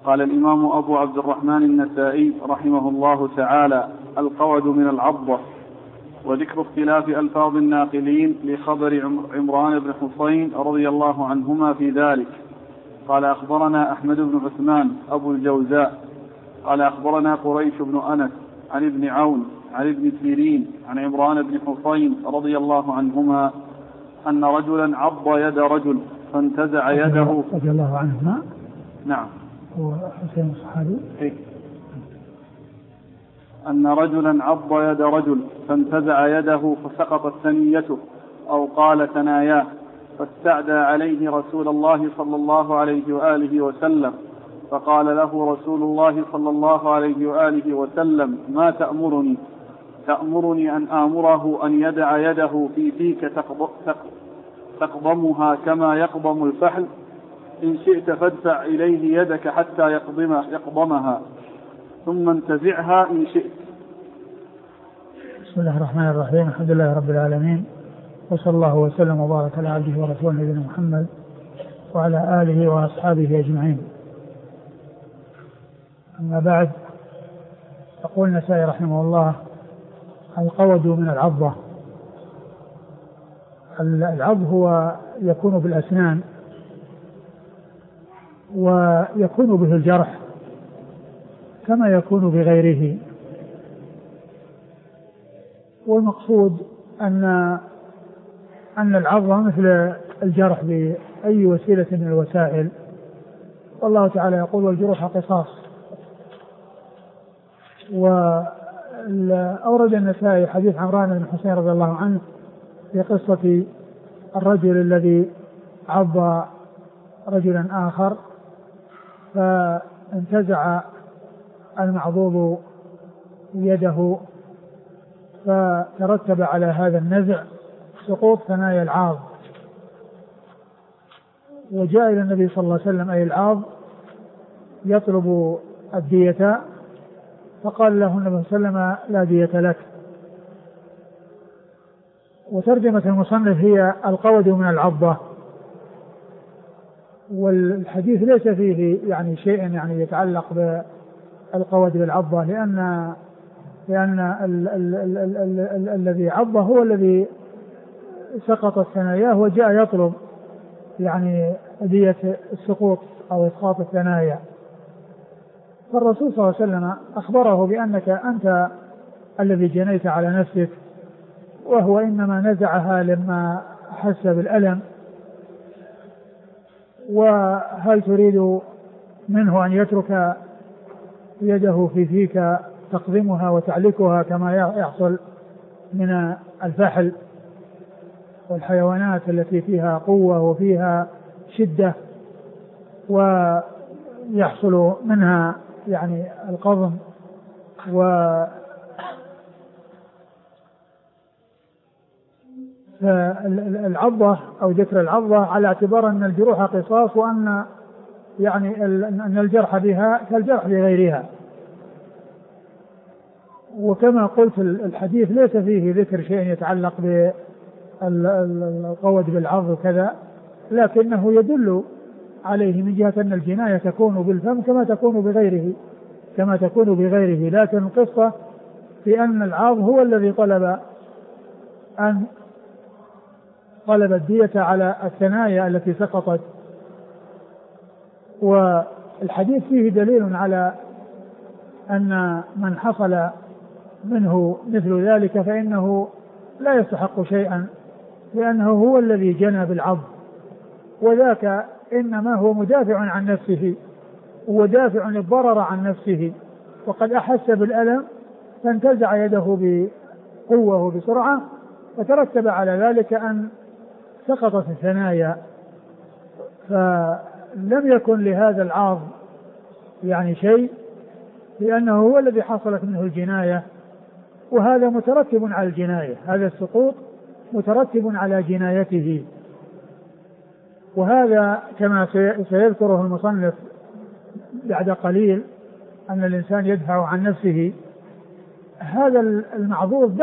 قال الإمام أبو عبد الرحمن النسائي رحمه الله تعالى: القود من العضة. وذكر اختلاف ألفاظ الناقلين لخبر عمران بن حسين رضي الله عنهما في ذلك. قال أخبرنا أحمد بن عثمان أبو الجوزاء قال أخبرنا قريش بن أنس عن ابن عون عن ابن سيرين عن عمران بن حسين رضي الله عنهما أن رجلا عض يد رجل فانتزع يده. رضي الله عنهما. نعم. هو حسين الصحابي. أن رجلا عض يد رجل فانتزع يده فسقطت ثنيته أو قال ثناياه، فاستعدى عليه رسول الله صلى الله عليه وآله وسلم، فقال له رسول الله صلى الله عليه وآله وسلم: ما تأمرني؟ تأمرني أن آمره أن يدع يده في فيك تقضمها كما يقضم الفحل؟ إن شئت فادفع إليه يدك حتى يقضمها ثم انتزعها إن شئت. بسم الله الرحمن الرحيم. الحمد لله رب العالمين، وصلى الله وسلم وبارك على عبده ورسوله نبينا محمد وعلى آله وأصحابه أجمعين. أما بعد، يقول النسائي رحمه الله: القود من العضة. العض هو يكون بالأسنان ويكون به الجرح كما يكون بغيره، والمقصود أن العضة مثل الجرح بأي وسيلة من الوسائل، والله تعالى يقول: والجروح قصاص. وأورد النسائي حديث عمران بن حسين رضي الله عنه في قصة الرجل الذي عض رجلا آخر فانتزع المعضوض يده، فترتب على هذا النزع سقوط ثنايا العاض، وجاء إلى النبي صلى الله عليه وسلم أي العاض يطلب الدية، فقال له النبي صلى الله عليه وسلم: لا دية لك. وترجمة المصنف هي القود من العضة، والحديث ليس فيه يعني شيء يعني يتعلق بالقود بالعضة، لأن الذي عضه هو الذي سقطت ثناياه وجاء يطلب يعني دية السقوط أو إسقاط الثنايا. فالرسول صلى الله عليه وسلم أخبره بأنك أنت الذي جنيت على نفسك، وهو إنما نزعها لما أحس بالألم، وهل تريد منه أن يترك يده في فيك تقضمها وتعلكها كما يحصل من الفحل والحيوانات التي فيها قوة وفيها شدة ويحصل منها يعني القضم العضة أو ذكر العضة على اعتبار أن الجروح قصاص، وأن يعني أن الجرح بها كالجرح بغيرها. وكما قلت الحديث ليس فيه ذكر شيء يتعلق بالقود بالعض وكذا، لكنه يدل عليه من جهة أن الجناية تكون بالفم كما تكون بغيره، لكن القصة في أن العاض هو الذي طلب الدية على الثنايا التي سقطت. والحديث فيه دليل على أن من حصل منه مثل ذلك فإنه لا يستحق شيئا، لأنه هو الذي جنى بالعض، وذاك إنما هو مدافع عن نفسه ودافع للضرر عن نفسه، وقد أحس بالألم فانتزع يده بقوة وبسرعة، فترتب على ذلك أن سقطت الثنايا، فلم يكن لهذا العاض يعني شيء، لأنه هو الذي حصلت منه الجناية، وهذا مترتب على الجناية، هذا السقوط مترتب على جنايته. وهذا كما سيذكره المصنف بعد قليل أن الإنسان يدفع عن نفسه، هذا المعضوض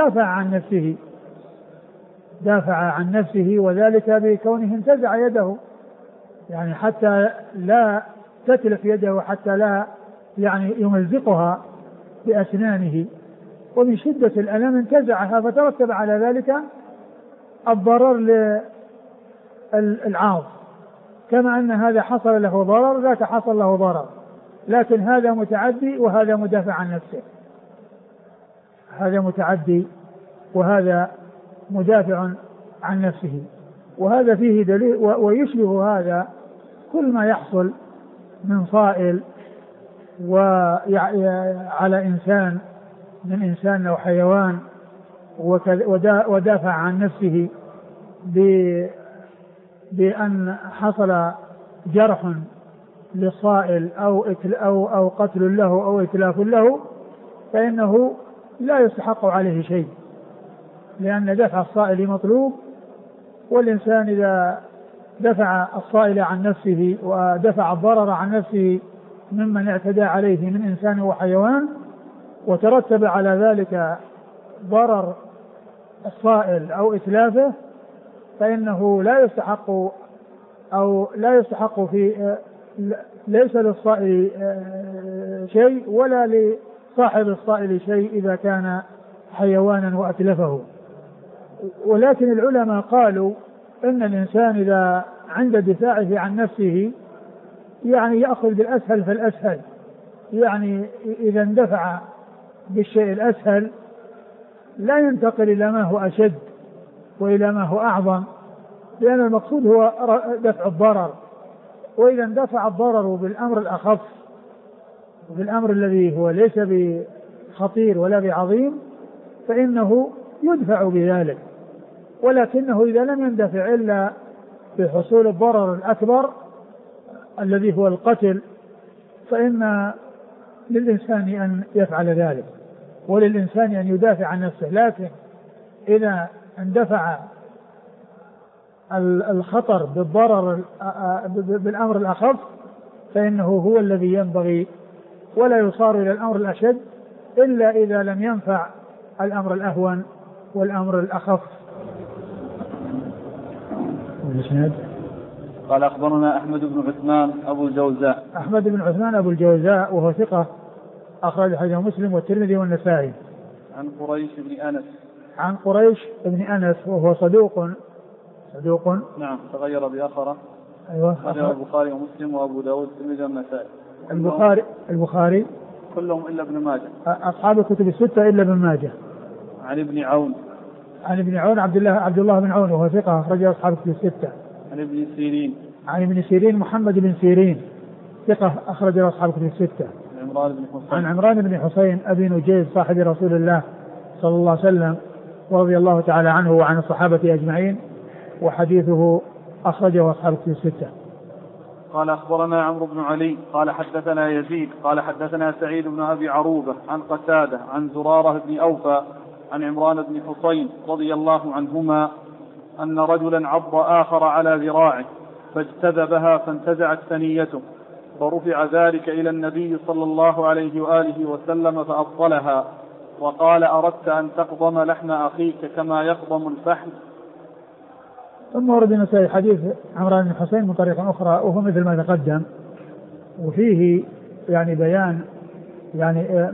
دافع عن نفسه وذلك بكونه انتزع يده، يعني حتى لا تتلف يده حتى لا يعني يمزقها بأسنانه، ومن شدة الألم انتزعها، فترتب على ذلك الضرر للعاض، كما أن هذا حصل له ضرر ذاك حصل له ضرر، لكن هذا متعدي وهذا مدافع عن نفسه، هذا متعدي وهذا مدافع عن نفسه. وهذا فيه دليل، ويشبه هذا كل ما يحصل من صائل على إنسان من إنسان أو حيوان ودافع عن نفسه بأن حصل جرح للصائل أو قتل له أو إتلاف له، فإنه لا يستحق عليه شيء، لأن دفع الصائل مطلوب، والإنسان إذا دفع الصائل عن نفسه ودفع الضرر عن نفسه ممن اعتدى عليه من إنسان وحيوان، وترتب على ذلك ضرر الصائل أو إتلافه، فإنه لا يستحق في ليس للصائل شيء ولا لصاحب الصائل شيء إذا كان حيوانا وأتلفه. ولكن العلماء قالوا إن الإنسان إذا عند دفاعه عن نفسه يعني يأخذ بالأسهل فالأسهل، يعني إذا اندفع بالشيء الأسهل لا ينتقل إلى ما هو أشد وإلى ما هو أعظم، لأن المقصود هو دفع الضرر. وإذا اندفع الضرر بالأمر الأخف بالأمر الذي هو ليس بخطير ولا بعظيم فإنه يدفع بذلك، ولكنه إذا لم يندفع إلا بحصول الضرر الأكبر الذي هو القتل فإن للإنسان أن يفعل ذلك وللإنسان أن يدافع عن نفسه. لكن إذا اندفع الخطر بالضرر بالأمر الأخف فإنه هو الذي ينبغي، ولا يصار إلى الأمر الأشد إلا إذا لم ينفع الأمر الأهون والأمر الأخف. قال أخبرنا أحمد بن عثمان أبو الجوزاء. أحمد بن عثمان أبو الجوزاء وهو ثقة أخرج حديثه مسلم والترمذي والنسائي. عن قريش بن أنس. عن قريش بن أنس وهو صدوق. نعم تغير بآخره. أيوة. أخرجه البخاري ومسلم وأبو داود والترمذي والنسائي. البخاري كلهم إلا ابن ماجه. أصحاب الكتب الستة إلا ابن ماجه. عن ابن عون. عبد الله بن عون وهو ثقة أخرجه أصحاب الكتب الستة. عن ابن سيرين محمد بن سيرين ثقة أخرجه أصحاب الكتب الستة. عن عمران بن حسين أبي نجيب صاحب رسول الله صلى الله عليه وسلم ورضي الله تعالى عنه وعن الصحابة أجمعين، وحديثه أخرجه أصحاب الكتب الستة. قال أخبرنا عمرو بن علي قال حدثنا يزيد قال حدثنا سعيد بن أبي عروبة عن قتادة عن زرارة بن أوفى عن عمران بن حسين رضي الله عنهما أن رجلا عض آخر على ذراعه فاجتذبها فانتزعت ثنيته، فرفع ذلك إلى النبي صلى الله عليه وآله وسلم فأبطلها وقال أردت أن تقضم لحم أخيك كما يقضم الفحم. ثم ورد النسائي حديث عمران بن حسين من طريق أخرى وهو مثل ما تقدم، وفيه يعني بيان يعني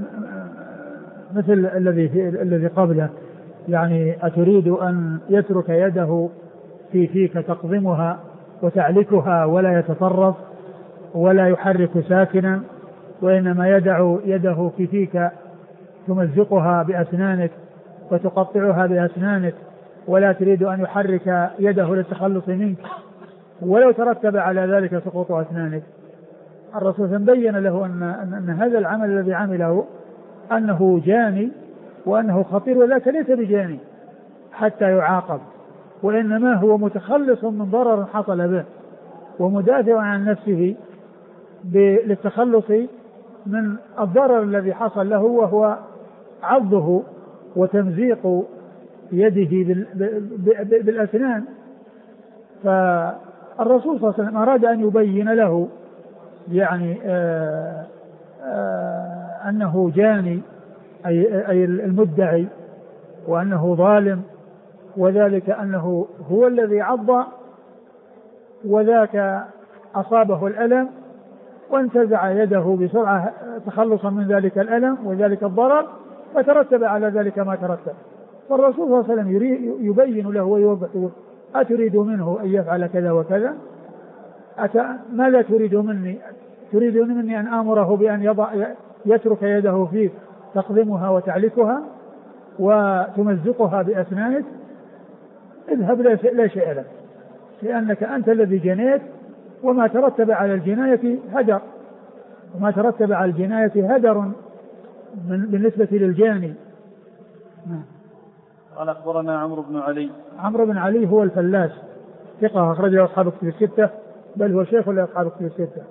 مثل الذي قبله، يعني أتريد أن يترك يده في فيك تقضمها وتعلكها ولا يتطرف ولا يحرك ساكنا، وإنما يدع يده في فيك تمزقها بأسنانك وتقطعها بأسنانك، ولا تريد أن يحرك يده للتخلص منك ولو ترتب على ذلك سقوط أسنانك. الرسول بين له أن هذا العمل الذي عمله أنه جاني وأنه خطير، وذاك ليس بجاني حتى يعاقب، وإنما هو متخلص من ضرر حصل به ومدافع عن نفسه للتخلص من الضرر الذي حصل له، وهو عضه وتمزيق يده بالأسنان. فالرسول صلى الله عليه وسلم أراد أن يبين له يعني أنه جاني أي المدعي، وأنه ظالم، وذلك أنه هو الذي عض وذاك أصابه الألم، وانتزع يده بسرعة تخلصا من ذلك الألم وذلك الضرر، فترتب على ذلك ما ترتب. فالرسول صلى الله عليه وسلم يبين له ويوضح: أتريد منه أن يفعل كذا وكذا؟ ماذا تريد مني؟ تريد مني أن آمره بأن يترك يده فيك تقضمها وتعلكها وتمزقها بأسنانك؟ اذهب، لا شيء لك، لأنك أنت الذي جنيت، وما ترتب على الجناية هدر، وما ترتب على الجناية هدر بالنسبة للجاني. قال أخبرنا عمرو بن علي. عمرو بن علي هو الفلاس، ثقة أخرجه أصحاب الكتب الستة، بل هو شيخ لأصحاب الكتب الستة.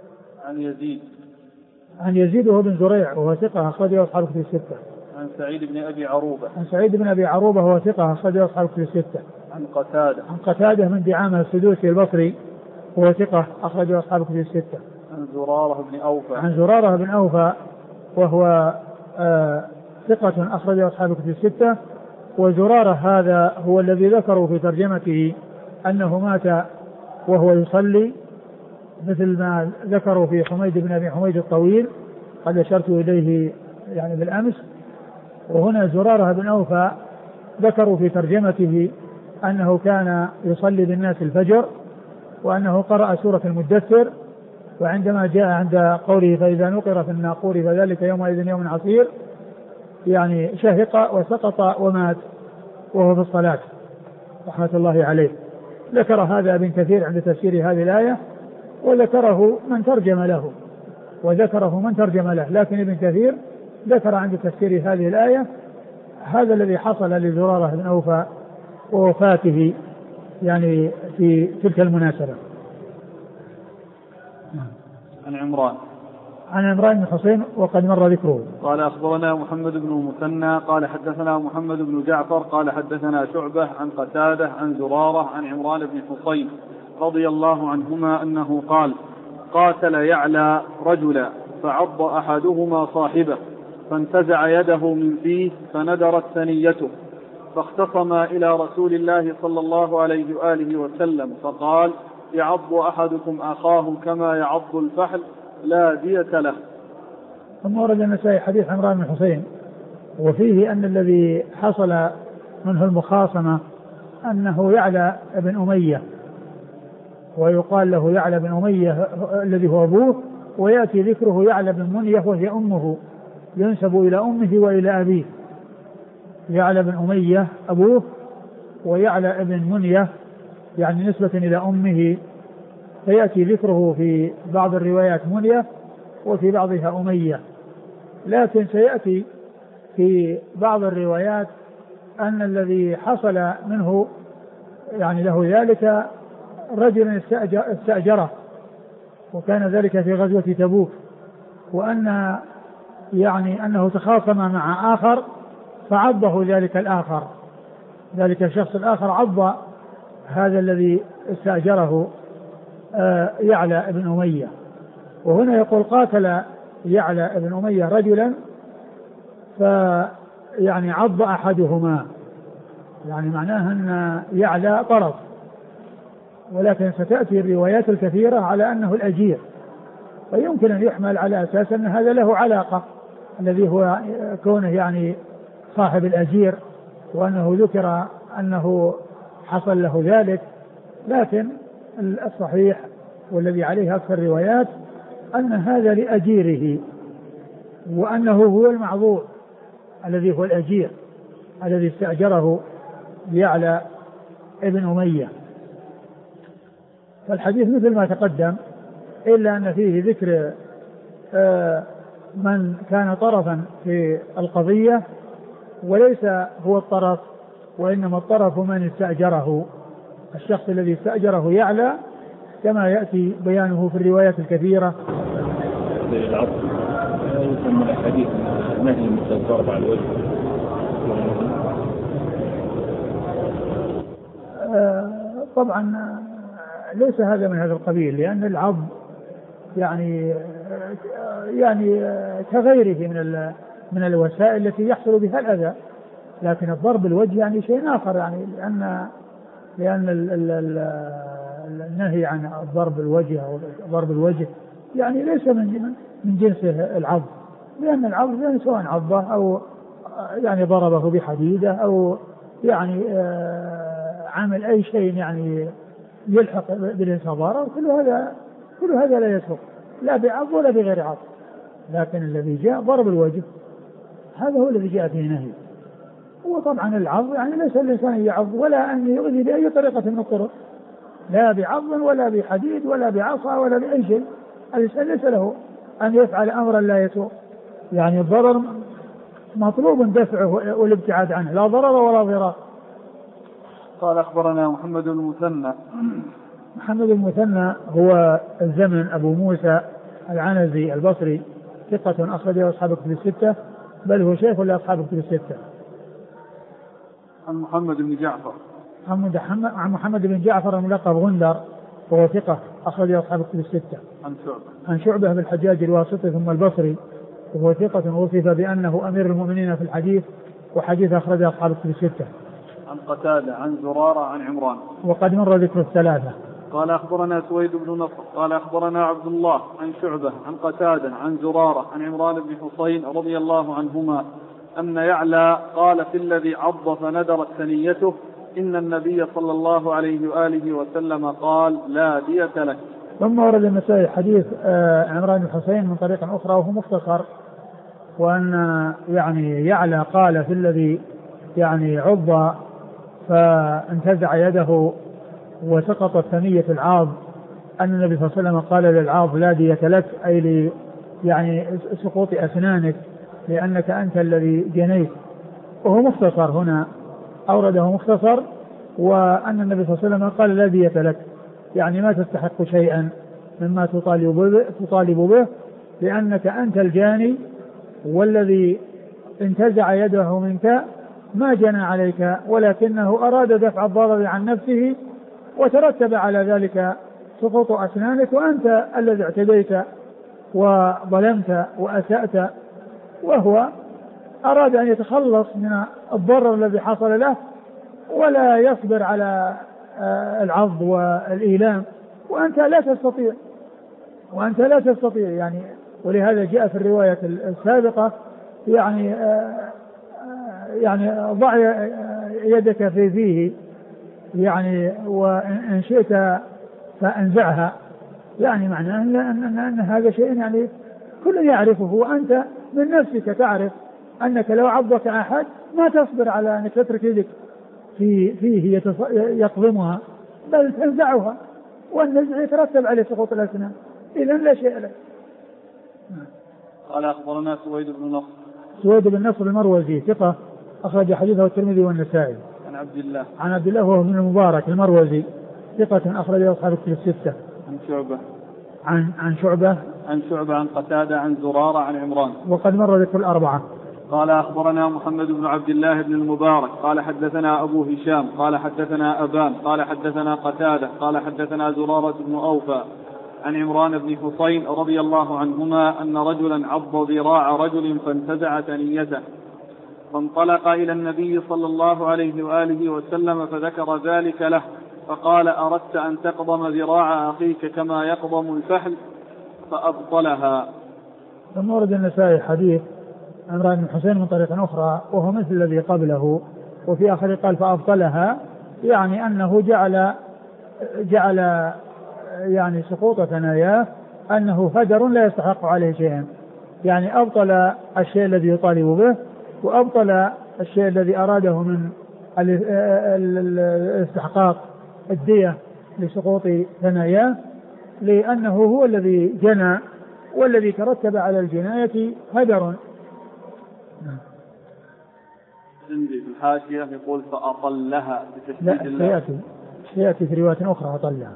عن يزيد وهو بن زريع وهو ثقة أخرجه أصحاب الكتب الستة. عن سعيد بن أبي عروبة. عن سعيد بن أبي عروبة وهو ثقة أخرجه أصحاب الكتب الستة. عن قتادة. عن قتادة من دعامة السدوسي البصري وهو ثقة أخرجه أصحاب الكتب الستة. عن زرارة بن أوفى. عن زرارة بن أوفى وهو ثقة أخرجه أصحاب الكتب الستة. وزرارة هذا هو الذي ذكروا في ترجمته أنه مات وهو يصلي، مثل ما ذكروا في حميد بن أبي حميد الطويل قد أشرت إليه يعني بالأمس. وهنا زرارة بن أوفى ذكروا في ترجمته أنه كان يصلي بالناس الفجر، وأنه قرأ سورة المدثر، وعندما جاء عند قوله: فإذا نقر في الناقور فذلك يومئذ يوم عصير، يعني شهق وسقط ومات وهو في الصلاة رحمة الله عليه. ذكر هذا ابن كثير عند تفسير هذه الآية، وذكره من ترجم له، لكن ابن كثير ذكر عند تفسير هذه الآية هذا الذي حصل لزرارة بن أوفى ووفاته يعني في تلك المناسبة. عن عمران بن حسين وقد مر ذكره. قال أخبرنا محمد بن المثنى قال حدثنا محمد بن جعفر قال حدثنا شعبة عن قتادة عن زرارة عن عمران بن حسين رضي الله عنهما أنه قال: قاتل يعلى رجلا فعض أحدهما صاحبه فانتزع يده من فيه فندرت ثنيته، فاختصما إلى رسول الله صلى الله عليه وآله وسلم فقال: يعض أحدكم أخاه كما يعض الفحل لا دية له. ثم ورد النسائي حديث عمران بن حسين، وفيه أن الذي حصل منه المخاصمة أنه يعلى بن أمية، ويقال له يعلى بن أمية الذي هو أبوه، ويأتي ذكره يعلى بن منية وهي أمه، ينسب إلى أمه وإلى أبيه. يعلى بن أمية أبوه، ويعلى بن منية يعني نسبة إلى أمه، فيأتي ذكره في بعض الروايات منية وفي بعضها أمية. لكن سيأتي في بعض الروايات أن الذي حصل منه يعني له ذلك رجل استأجره، وكان ذلك في غزوة تبوك، وأن يعني أنه تخاصم مع آخر فعضه ذلك الآخر، ذلك الشخص الآخر عض هذا الذي استأجره يعلى بن أمية. وهنا يقول: قاتل يعلى بن أمية رجلا فيعني عض أحدهما، يعني معناها أن يعلى طرف، ولكن ستأتي الروايات الكثيرة على أنه الأجير، ويمكن أن يحمل على أساس أن هذا له علاقة، الذي هو كونه يعني صاحب الأجير، وأنه ذكر أنه حصل له ذلك. لكن الصحيح والذي عليه أكثر الروايات أن هذا لأجيره، وأنه هو المعضوض الذي هو الأجير الذي استأجره يعلى ابن أمية. فالحديث مثل ما تقدم، إلا أن فيه ذكر من كان طرفا في القضية وليس هو الطرف، وإنما الطرف من استأجره، الشخص الذي استأجره يعلى، كما يأتي بيانه في الروايات الكثيرة. العصر يسمى الحديث نهي مثل الضرب على الوجه. طبعا ليس هذا من هذا القبيل، لأن العض يعني كغيره من الوسائل التي يحصل بها الأذى، لكن الضرب الوجه يعني شيء آخر، يعني لأن النهي عن ضرب الوجه أو ضرب الوجه يعني ليس من جنسه العض، لأن العض يعني سواء عضه أو يعني ضربه بحديدة أو يعني عمل أي شيء يعني يلحق بالإنسان ضرر، كل هذا لا يسوق لا بعض ولا بغير عض. لكن الذي جاء ضرب الوجه هذا هو الذي جاء فيه نهي. وطبعا العض يعني ليس الإنسان يعض ولا أن يؤذي بأي طريقة من الطرق، لا بعض ولا بحديد ولا بعصا ولا بأي شيء. الإنسان ليس له أن يفعل أمرا لا يسوء، يعني الضرر مطلوب دفعه والابتعاد عنه، لا ضرر ولا ضرار. قال أخبرنا محمد بن المثنى. محمد المثنى هو الزمن أبو موسى العنزي البصري، ثقة أخرجه أصحاب الكتب الستة، بل هو شيخ لأصحاب الكتب الستة. عن محمد بن جعفر. عن محمد بن جعفر الملقب غندر، وهو ثقة أخرجه أصحاب الكتب الستة. عن شعبة بن الحجاج الواسطي ثم البصري، وهو ثقة وصف بأنه أمير المؤمنين في الحديث، وحديث أخرجه أصحاب الكتب الستة. عن قتادة عن زرارة عن عمران، وقد مر ذكر الثلاثة. قال أخبرنا سويد بن نصر قال أخبرنا عبد الله عن شعبة عن قتادة عن زرارة عن عمران بن حصين رضي الله عنهما أن يعلى قال في الذي عض فندرت ثنيته إن النبي صلى الله عليه وآله وسلم قال لا دية لك. ثم ورد النسائي حديث عمران بن حصين من طريق أخرى وهو مختصر، وأن يعني يعلى قال في الذي يعني عض فانتزع يده وسقطت ثنية العاض أن النبي صلى الله عليه وسلم قال للعاض لا دية لك، أي يعني سقوط أسنانك لأنك أنت الذي جنيت. وهو مختصر هنا، أورده مختصر، وأن النبي صلى الله عليه وسلم قال لا دية لك، يعني ما تستحق شيئا مما تطالب به لأنك أنت الجاني، والذي انتزع يده منك ما جنى عليك ولكنه أراد دفع الضرر عن نفسه، وترتب على ذلك سقوط أسنانك، وأنت الذي اعتديت وظلمت وأسأت، وهو أراد أن يتخلص من الضرر الذي حصل له ولا يصبر على العض والإيلام، وأنت لا تستطيع يعني. ولهذا جاء في الرواية السابقة يعني ضع يدك في فيه يعني وإن شئت فأنزعها، يعني معناه أن هذا شيء يعني كل يعرفه، وأنت من نفسك تعرف أنك لو عضك أحد ما تصبر على أنك تترك يدك فيه يقضمها، بل تنزعها، والنزع يترتب عليه سقوط الأسنان، إذا لا شيء لك. قال أخبرنا سويد بن نصر المروزي ثقة أخرج حديثه الترمذي والنسائي. عن عبد الله وهو ابن المبارك المروزي ثقة أخرجه أصحاب الكتب الستة. عن شعبة عن قتادة عن زرارة عن عمران، وقد مر ذكر الأربعة. قال أخبرنا محمد بن عبد الله بن المبارك قال حدثنا أبو هشام قال حدثنا أبان قال حدثنا قتادة قال حدثنا زرارة بن أوفى عن عمران بن حصين رضي الله عنهما أن رجلا عض ذراع رجل فانتزع ثنيته، فانطلق إلى النبي صلى الله عليه وآله وسلم فذكر ذلك له، فقال أردت أن تقضم ذراع أخيك كما يقضم الفحل، فأبطلها. ثم ورد النسائي حديث عمران بن حصين من طريق أخرى وهو مثل الذي قبله، وفي آخر قال فأبطلها، يعني أنه جعل يعني سقوط ثناياه أنه فجر لا يستحق عليه شيئا، يعني أبطل الشيء الذي يطالب به، وأبطل الشيء الذي أراده من الاستحقاق الدية لسقوط ثناياه، لأنه هو الذي جنى، والذي ترتب على الجناية هدر. عندي في الحاشية يقول فأطلها بتشديد الله. سيأتي في رواية أخرى أطلها.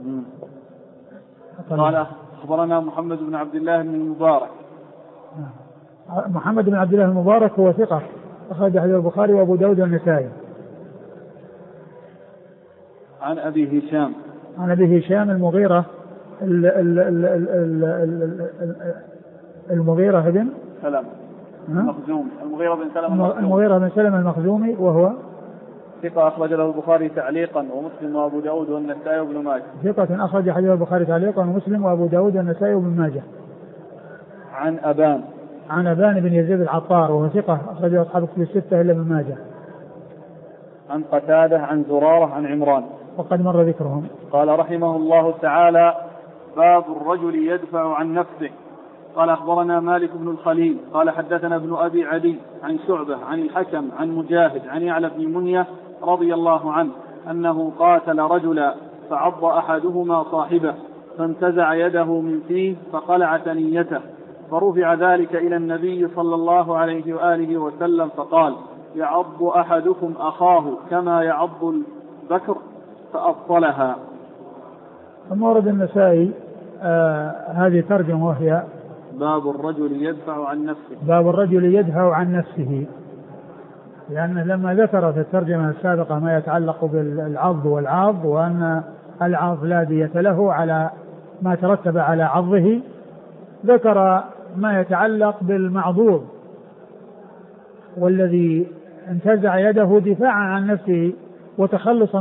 قال أخبرنا محمد بن عبد الله بن المبارك. محمد بن عبد الله المبارك هو ثقة أخرج حديث البخاري وأبو داود والنسائي. عن أبي هشام المغيرة بن سلمة المخزومي. المغيرة بن سلمة المخزومي، وهو ثقة أخرج له البخاري تعليقا ومسلم وأبو داود والنسائي وابن ماجه. ثقة أخرج حديث البخاري تعليقا ومسلم وأبو داود والنسائي وابن ماجه. عن أبان بن يزيد العطار وهو ثقة أخرج أصحاب الكتب الستة إلا ابن ماجه. عن قتادة عن زرارة عن عمران وقد مر ذكرهم. قال رحمه الله تعالى: باب الرجل يدفع عن نفسه. قال أخبرنا مالك بن الخليل قال حدثنا ابن أبي عدي عن شعبة عن الحكم عن مجاهد عن يعلى بن منية رضي الله عنه أنه قاتل رجلا فعض أحدهما صاحبه فانتزع يده من فيه فقلع ثنيته فرفع ذلك إلى النبي صلى الله عليه وآله وسلم فقال: يعض أحدكم أخاه كما يعض البكر فأبطلها. ثم ورد النسائي هذه ترجمة وهي باب الرجل يدفع عن نفسه. باب الرجل يدفع عن نفسه، لأنه لما ذكر في الترجمة السابقة ما يتعلق بالعض والعاض وأن العاض لا دية له على ما ترتب على عضه، ذكر ما يتعلق بالمعضوض والذي انتزع يده دفاعا عن نفسه وتخلصا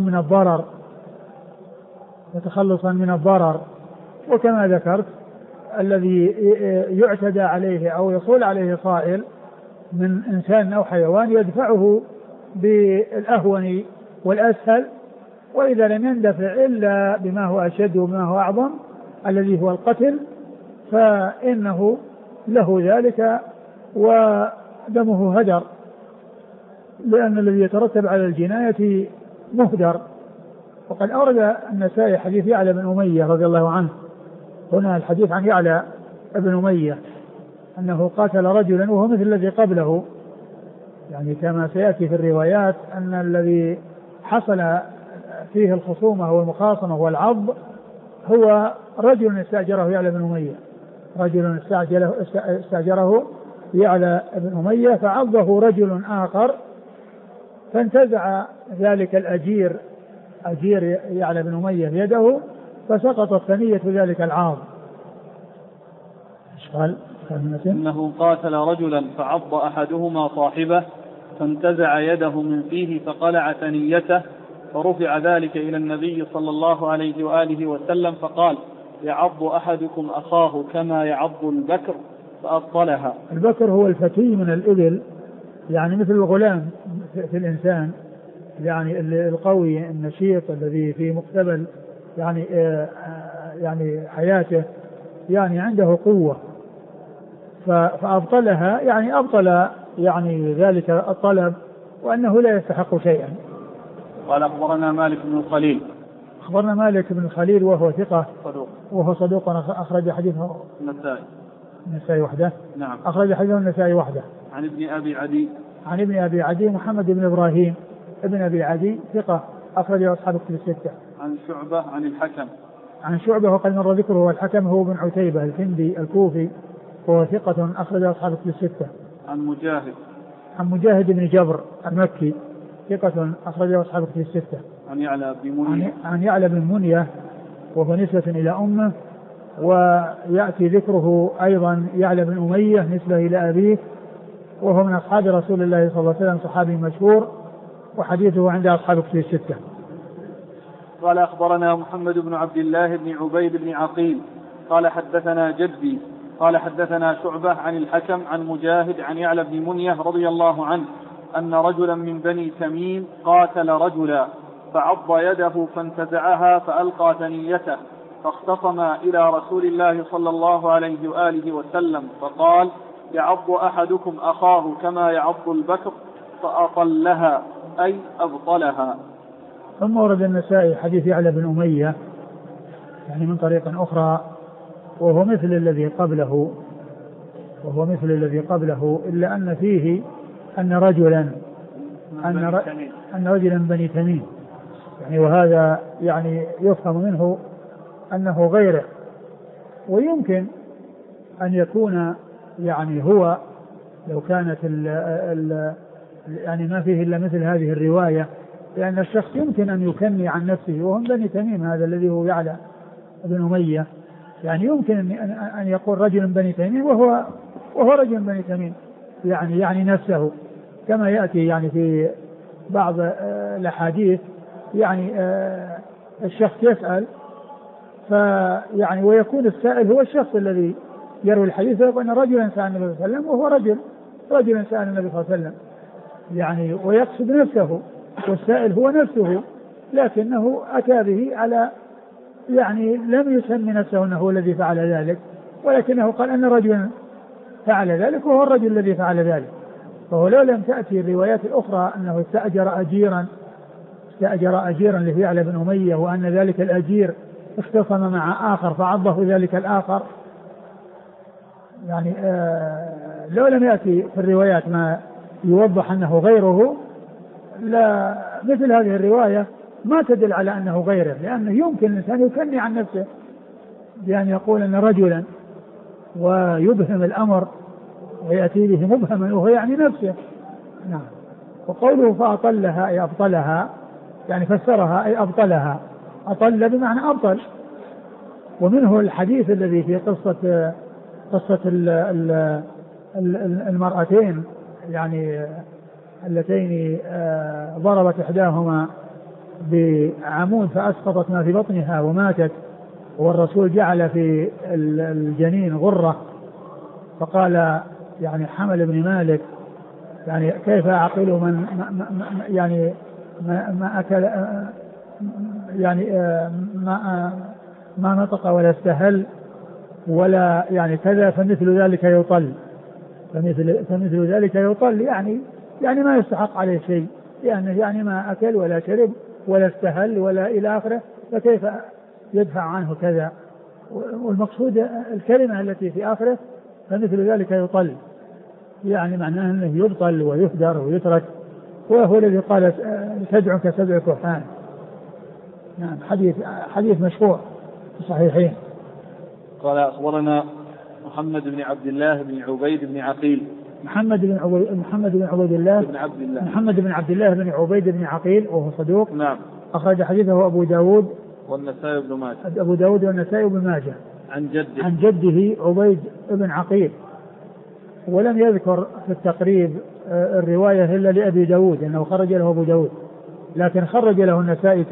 من الضرر. وكما ذكرت الذي يعتدى عليه أو يصول عليه صائل من إنسان أو حيوان يدفعه بالأهون والأسهل، وإذا لم يندفع إلا بما هو أشد وبما هو أعظم الذي هو القتل فإنه له ذلك ودمه هدر، لأن الذي يترتب على الجناية مهدر. وقد أورد النسائي حديث يعلى بن أمية رضي الله عنه. هنا الحديث عن يعلى بن أمية أنه قاتل رجلا وهو مثل الذي قبله، يعني كما سيأتي في الروايات أن الذي حصل فيه الخصومة والمخاصمة والعض هو رجل استأجره يعلى بن أمية، رجل استأجره يعلى بن أمية فعضه رجل آخر فانتزع ذلك الأجير يعلى بن أمية يده فسقطت ثنية ذلك العاض. قال إنه قاتل رجلا فعض أحدهما صاحبه فانتزع يده من فيه فقلع ثنيته فرفع ذلك إلى النبي صلى الله عليه وآله وسلم فقال: يعض أحدكم أخاه كما يعض البكر فأبطلها. البكر هو الفتي من الإبل، يعني مثل الغلام في الإنسان، يعني القوي النشيط الذي في مقتبل يعني حياته، يعني عنده قوة، فأبطلها يعني أبطل يعني ذلك الطلب وأنه لا يستحق شيئا. قال أخبرنا مالك بن الخليل. أخبرنا مالك بن الخليل وهو ثقة وهو صدوق أخرج حديثه النسائي وحده. نعم. أخرج حديثه النسائي وحده. عن ابن أبي عدي محمد بن إبراهيم ابن أبي عدي ثقة أخرج أصحاب الكتب الستة. عن شعبة عن شعبة وقد مر ذكره. الحكم هو بن عتيبة الكندي الكوفي وهو ثقة أخرج أصحاب الكتب الستة. عن مجاهد بن جبر المكي ثقة أخرج أصحاب الكتب الستة. عن يعلى بن منية وهو نسبة إلى أمه، ويأتي ذكره أيضا يعلى بن أمية نسبة إلى أبيه، وهو من أصحاب رسول الله صلى الله عليه وسلم، صحابي مشهور، وحديثه عند أصحاب الكتب الستة. قال أخبرنا محمد بن عبد الله بن عبيد بن عقيل قال حدثنا جدي قال حدثنا شعبة عن الحكم عن مجاهد عن يعلى بن منية رضي الله عنه أن رجلا من بني تميم قاتل رجلا فعض يده فانتزعها فألقى ثنيته فاختصما إلى رسول الله صلى الله عليه وآله وسلم فقال: يعض أحدكم أخاه كما يعض البكر فأطلها أي أبطلها. ثم ورد النسائي حديث يعلى بن أمية يعني من طريق أخرى وهو مثل الذي قبله إلا أن فيه أن رجلا بني تميم، يعني وهذا يعني يفهم منه أنه غيره، ويمكن أن يكون يعني هو لو كانت يعني ما فيه إلا مثل هذه الرواية، لأن الشخص يمكن أن يكني عن نفسه وهم بني تميم، هذا الذي هو يعلى بن أمية، يعني يمكن أن يقول رجل بني تميم وهو رجل بني تميم، يعني نفسه، كما يأتي يعني في بعض الأحاديث يعني الشخص يسأل فيعني ويكون السائل هو الشخص الذي يروي الحديث، فيقول أن رجلا سأل النبي صلى الله عليه وسلم وهو رجل سأل النبي صلى الله عليه وسلم يعني، ويقصد نفسه، والسائل هو نفسه لكنه أتى به على يعني لم يسمي نفسه أنه هو الذي فعل ذلك، ولكنه قال أن رجلا فعل ذلك وهو الرجل الذي فعل ذلك. فهو لو لم تأتي الروايات الأخرى أنه استأجر أجيرا لفعل بن أمية، وأن ذلك الأجير اختصم مع آخر فعضه ذلك الآخر، يعني لو لم يأتي في الروايات ما يوضح أنه غيره، لا مثل هذه الرواية ما تدل على أنه غيره، لأنه يمكن الإنسان يكني عن نفسه بأن يقول أن رجلا ويبهم الأمر ويأتي به مبهما وهو يعني نفسه. نعم. وقوله فأطلها أي أبطلها، يعني فسرها أي أبطلها، أطل بمعنى أبطل. ومنه الحديث الذي في قصة المرأتين يعني اللتين ضربت إحداهما بعمود فأسقطت ما في بطنها وماتت، والرسول جعل في الجنين غرة، فقال يعني حمل بن مالك يعني كيف أعقل من يعني ما أكل يعني ما نطق ولا استهل ولا يعني كذا، فمثل ذلك يطل يعني ما يستحق عليه شيء، لأنه يعني ما أكل ولا شرب ولا استهل ولا إلى آخره، فكيف يدفع عنه كذا. والمقصود الكلمة التي في آخره فمثل ذلك يطل، يعني معناه أنه يبطل ويهدر ويترك، وهو الذي قال تدعك سبع كحان. نعم. حديث مشهور في الصحيحين. قال أخبرنا محمد بن عبد الله بن عبيد بن عقيل. محمد بن عبد الله بن عبيد بن عقيل وهو صدوق. نعم. أخرج حديثه أبو داود والنسائي بن ماجه. عن جده عبيد بن عقيل، ولم يذكر في التقريب الرواية إلا لأبي داود أنه خرج له أبو داود، لكن خرج له النسائي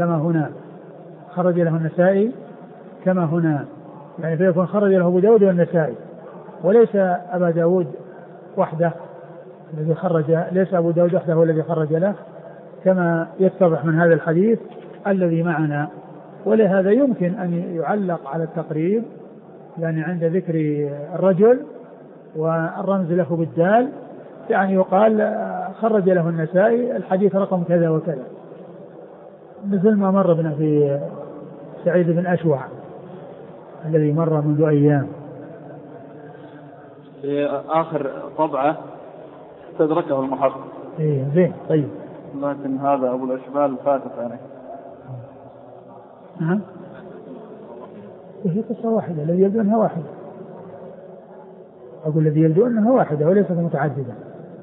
كما هنا، يعني فيكون خرج له أبو داود والنسائي، وليس أبا داود وحده الذي خرج، ليس أبو داود وحده هو الذي خرج له، كما يتضح من هذا الحديث الذي معنا. ولهذا يمكن أن يعلق على التقريب يعني عند ذكر الرجل والرمز له بالدال، يعني يقال خرج له النسائي الحديث رقم كذا وكذا، مثل ما مر بنا في سعيد بن أشوع الذي مر منذ أيام. في آخر طبعة استدركه المحقق. زين. طيب. لكن هذا أبو الأشبال فاتت عليه. نعم. هي قصة واحدة، الذي يبدو أنها واحدة. أقول الذي يبدو أنها واحدة وليست متعددة.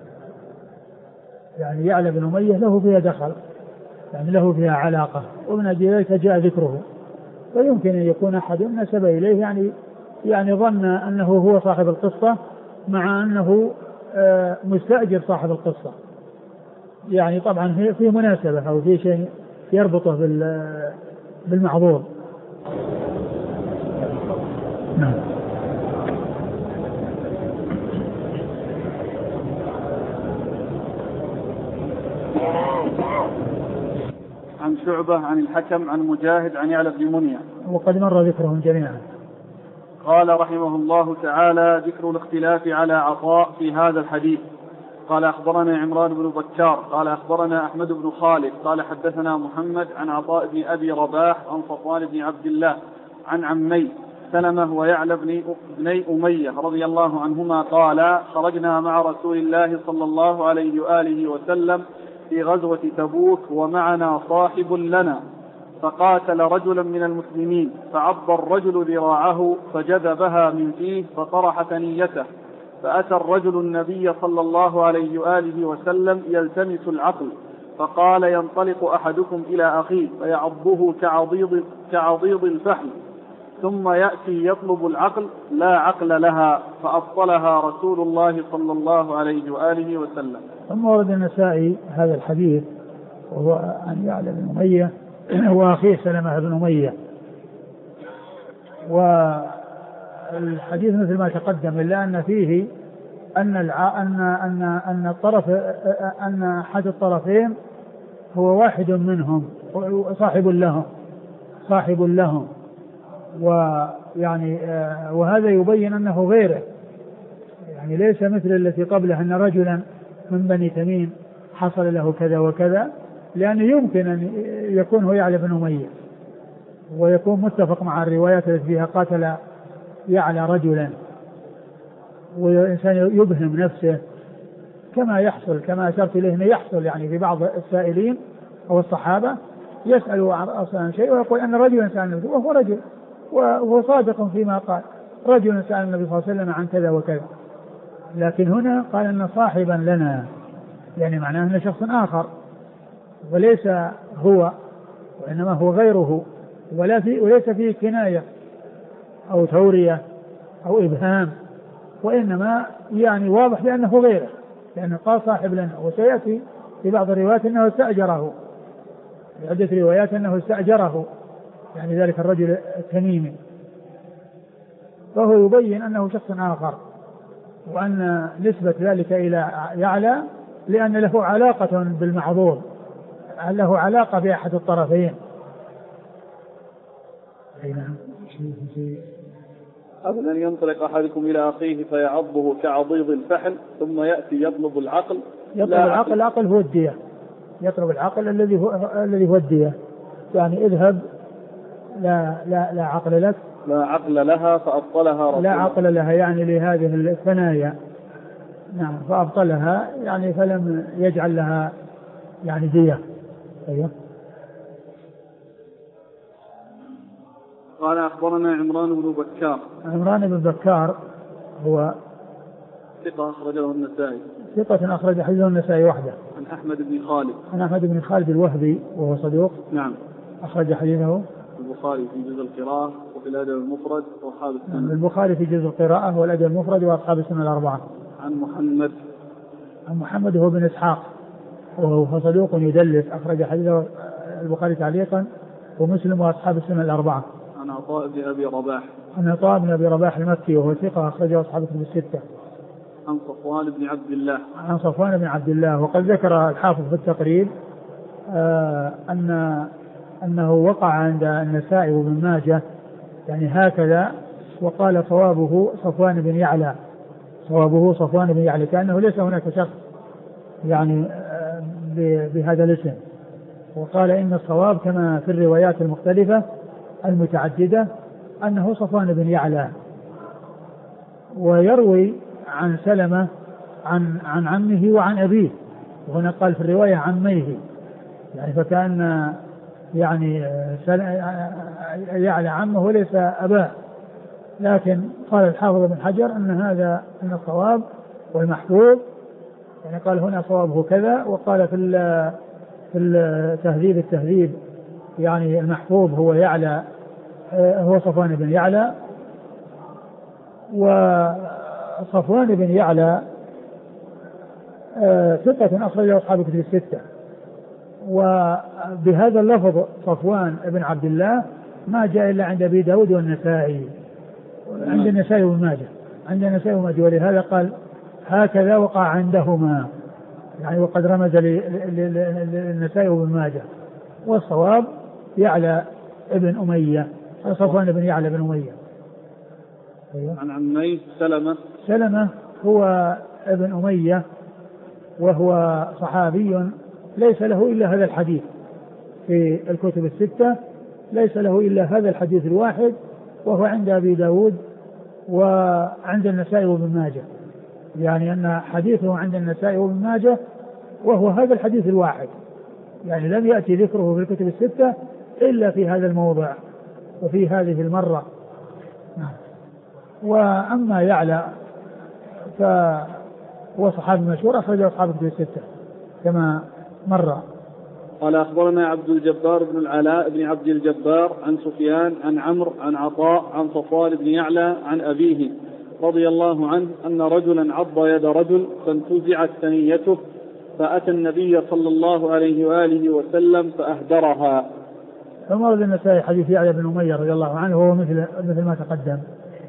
يعني يعلى بن أمية له فيها دخل، يعني له فيها علاقة، ومن أجل ذلك جاء ذكره. ويمكن أن يكون أحد نسب إليه يعني ظن أنه هو صاحب القصة، مع أنه مستأجر صاحب القصة، يعني طبعا في مناسبة أو في شيء يربطه بالمعذور. نعم. عن شعبة عن الحكم عن مجاهد عن يعلى بن منيع، وقد مر ذكرهم جميعا. قال رحمه الله تعالى: ذكر الاختلاف على عطاء في هذا الحديث. قال أخبرنا عمران بن بكار قال أخبرنا أحمد بن خالد قال حدثنا محمد عن عطاء بن أبي رباح عن صفوان بن عبد الله عن عمي سلمة ويعلى بن أمية رضي الله عنهما قال: خرجنا مع رسول الله صلى الله عليه وآله وسلم في غزوة تبوك ومعنا صاحب لنا، فقاتل رجلا من المسلمين، فعض الرجل ذراعه فجذبها من فيه فطرح ثنيته، فأتى الرجل النبي صلى الله عليه وآله وسلم يلتمس العقل، فقال: ينطلق أحدكم إلى أخيه فيعضه كعضيض الفحل، ثم يأتي يطلب العقل لا عقل لها، فأبطلها رسول الله صلى الله عليه وآله وسلم. ثم ورد النسائي هذا الحديث وهو عن يعلى بن أمية وأخيه سلمة بن أمية. والحديث مثل ما تقدم إلا أن فيه أن أحد الطرفين هو واحد منهم صاحب لهم ويعني وهذا يبين أنه غيره، يعني ليس مثل التي قبله أن رجلا من بني تميم حصل له كذا وكذا، لأنه يمكن أن يكون هو يعلى بن أمية ويكون متفق مع الروايات التي فيها قاتل يعلى رجلا، والإنسان يبهم نفسه كما أشرت إليه أنه يحصل يعني في بعض السائلين أو الصحابة يسأل عن شيء ويقول أن رجلا سأل النبي وهو رجل وهو صادق فيما قال، رجل سأل النبي صلى الله عليه وسلم عن كذا وكذا، لكن هنا قال أن صاحبا لنا، يعني معناه أنه شخص آخر وليس هو وإنما هو غيره، وليس فيه كناية أو تورية أو إبهام، وإنما يعني واضح بأنه غيره، لأنه قال صاحب لنا. وسيأتي في بعض الروايات أنه استأجره، في عدة روايات أنه استأجره يعني ذلك الرجل التميمي، فهو يبين أنه شخص آخر، وأن نسبة ذلك إلى يعلى لأن له علاقة بالمعذور، له علاقة بأحد الطرفين. قبل أن ينطلق أحدكم إلى أخيه فيعضه كعضيض الفحل ثم يأتي يطلب العقل. العقل هو الدية، يطلب العقل الذي هو الدية، يعني اذهب لا عقل لك، لا عقل لها فأبطلها رسول، لا عقل لها يعني لهذه الثنايا، نعم فأبطلها يعني فلم يجعل لها يعني دية. أيوه. قال أخبرنا عمران بن بكار. عمران بن بكار هو ثقة أخرجه النسائي. ثقة أخرج حديثه النسائي وحده. عن أحمد بن خالد. عن أحمد بن خالد الوهبي وهو صدوق. نعم. أخرج حديثه البخاري في جزء القراءة وفي الأدب المفرد وأصحاب السنة. البخاري في جزء القراءة والأدب المفرد وأصحاب السنة الأربعة. عن محمد هو بن إسحاق وهو صدوق يدلس، أخرج حديثه البخاري تعليقا ومسلم وأصحاب السنة الأربعة. عن عطاء بن أبي رباح. عن عطاء بن أبي رباح المكي وهو ثقة أخرجه أصحاب الكتب الستة. عن صفوان بن عبد الله. عن صفوان بن عبد الله. وقد ذكر الحافظ في التقريب أنه وقع عند النسائي وابن ماجه يعني هكذا، وقال صوابه صفوان بن يعلى، صوابه صفوان بن يعلى، كأنه ليس هناك شخص يعني بهذا الاسم، وقال إن الصواب كما في الروايات المختلفة المتعددة أنه صفوان بن يعلى. ويروي عن سلمة عن عمه وعن أبيه، وهنا قال في الرواية عميه، يعني فكان يعني يعلى عمه وليس أباه، لكن قال الحافظ بن حجر أن الصواب والمحفوظ، يعني قال هنا صوابه كذا، وقال في التهذيب يعني المحفوظ هو يعلى، هو صفوان بن يعلى. وصفوان بن يعلى ثقة أخرجه أصحاب الكتب الستة، وبهذا اللفظ صفوان بن عبد الله ما جاء إلا عند أبي داود والنسائي، عند النسائي وماجه، عند النسائي وماجه، ولهذا قال هكذا وقع عندهما، يعني وقد رمز للنسائي وماجه، والصواب يعلى ابن أمية، صفوان بن يعلى بن أمية. عن عمي سلمة هو ابن أمية، وهو صحابي ليس له إلا هذا الحديث في الكتب الستة، ليس له إلا هذا الحديث الواحد، وهو عند أبي داود وعند النسائي وابن ماجه، يعني أن حديثه عند النسائي وابن ماجه وهو هذا الحديث الواحد، يعني لم يأتي ذكره في الكتب الستة إلا في هذا الموضع وفي هذه المرة. وأما يعلى فهو صحابي مشهور أخرجه أصحاب الكتب الستة كما مر. قال أخبرنا عبد الجبار بن العلاء بن عبد الجبار عن سفيان عن عمرو عن عطاء عن صفوان بن يعلى عن أبيه رضي الله عنه أن رجلا عض يد رجل فانتزعت ثنيته فأتى النبي صلى الله عليه وآله وسلم فأهدرها. ثم ورد النسائي حديث يعلى بن أمية رضي الله عنه وهو مثل ما تقدم.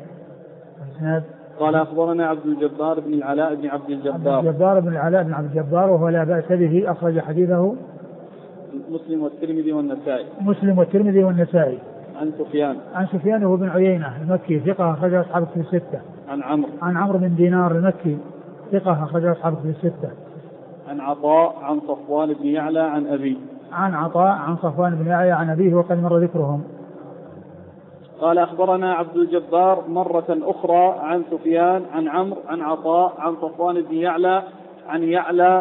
قال أخبرنا عبد الجبار بن العلاء بن عبد الجبار. عبد الجبار بن العلاء بن عبد الجبار وهو لا بأس به، أخرج حديثه مسلم والترمذي والنسائي. مسلم والترمذي والنسائي. عن سفيان هو بن عيينة المكي ثقة أخرج أصحاب الكتب الستة. عن عمرو بن دينار المكي ثقة أخرج أصحاب الكتب الستة. عن عطاء عن صفوان بن يعلى عن أبيه. عن عطاء عن صفوان بن يعلى عن أبيه وقد مر ذكرهم. قال أخبرنا عبد الجبار مرة أخرى عن سفيان عن عمرو عن عطاء عن صفوان بن يعلى عن يعلى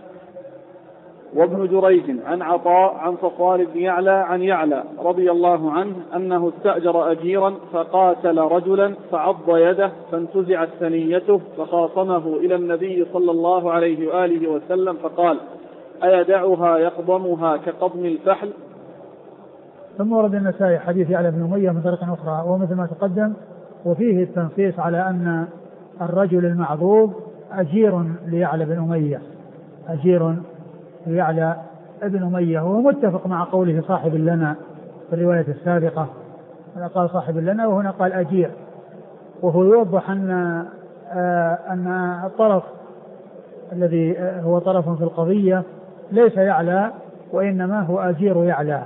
وابن جريج عن عطاء عن صفوان بن يعلى عن يعلى رضي الله عنه أنه استأجر أجيرا فقاتل رجلا فعض يده فانتزعت ثنيته فخاصمه إلى النبي صلى الله عليه وآله وسلم فقال: أيدعها يقضمها كقضم الفحل؟ ثم ورد النسائي حديث يعلى بن أمية من طريق أخرى ومثل ما تقدم، وفيه التنصيص على أن الرجل المعضوب أجير ليعلى بن أمية، أجير ليعلى ابن أمية، وهو متفق مع قوله صاحب لنا في الرواية السابقة، هنا قال صاحب لنا وهنا قال أجير، وهو يوضح أن الطرف الذي هو طرف في القضية ليس يعلى وإنما هو أجير يعلى.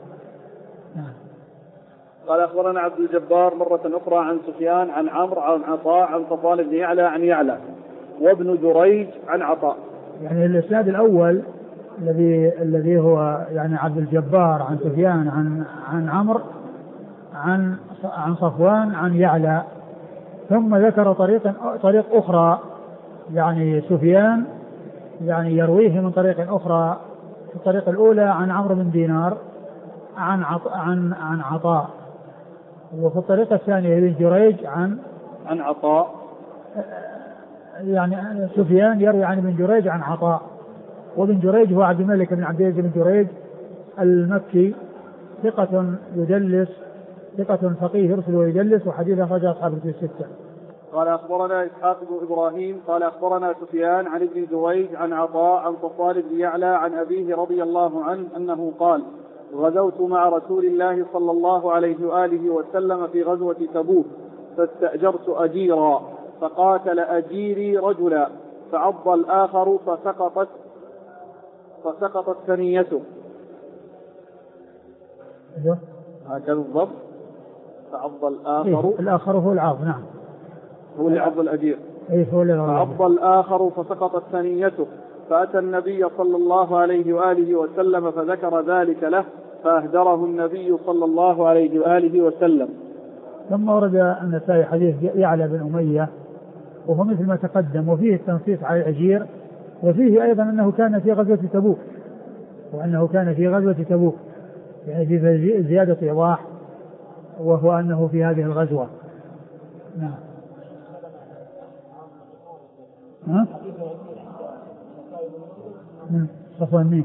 قال أخبرنا عبد الجبار مرة أخرى عن سفيان عن عمرو عن عطاء عن صفوان بن يعلى عن يعلى وابن جريج عن عطاء. يعني الإسناد الأول الذي هو يعني عبد الجبار عن سفيان عن عمرو عن صفوان عن يعلى، ثم ذكر طريق أخرى يعني سفيان يعني يرويه من طريق أخرى، في الطريق الأولى عن عمرو بن دينار عن عطاء، وفي الطريقة الثانية ابن جريج عن عطاء، يعني سفيان يروي عن ابن جريج عن عطاء، وابن جريج هو عبد الملك بن عبد العزيز بن جريج المكي ثقة يدلس، ثقة فقيه يرسل ويدلس، وحديث أخرج أصحاب الكتب الستة. قال أخبرنا إسحاق بن إبراهيم قال أخبرنا سفيان عن ابن جريج عن عطاء عن صفوان بن يعلى عن أبيه رضي الله عنه أنه قال: غزوت مع رسول الله صلى الله عليه وآله وسلم في غزوة تبوك فاستأجرت أجيرا فقاتل أجيري رجلا فعض الآخر فسقطت ثنيته. هكذا الضبط، فعض الآخر هو العاض، نعم هو اللي عض الأجير، فعض الآخر فسقطت ثنيته، فأتى النبي صلى الله عليه وآله وسلم فذكر ذلك له فأهدره النبي صلى الله عليه وآله وسلم. ثم ورد النسائي حديث يعلى بن أمية وهو مثل ما تقدم، وفيه التنصيص على الأجير، وفيه أيضا أنه كان في غزوة تبوك، وأنه كان في غزوة تبوك، يعني في زيادة إيضاح، وهو أنه في هذه الغزوة. نعم. صفوان مين؟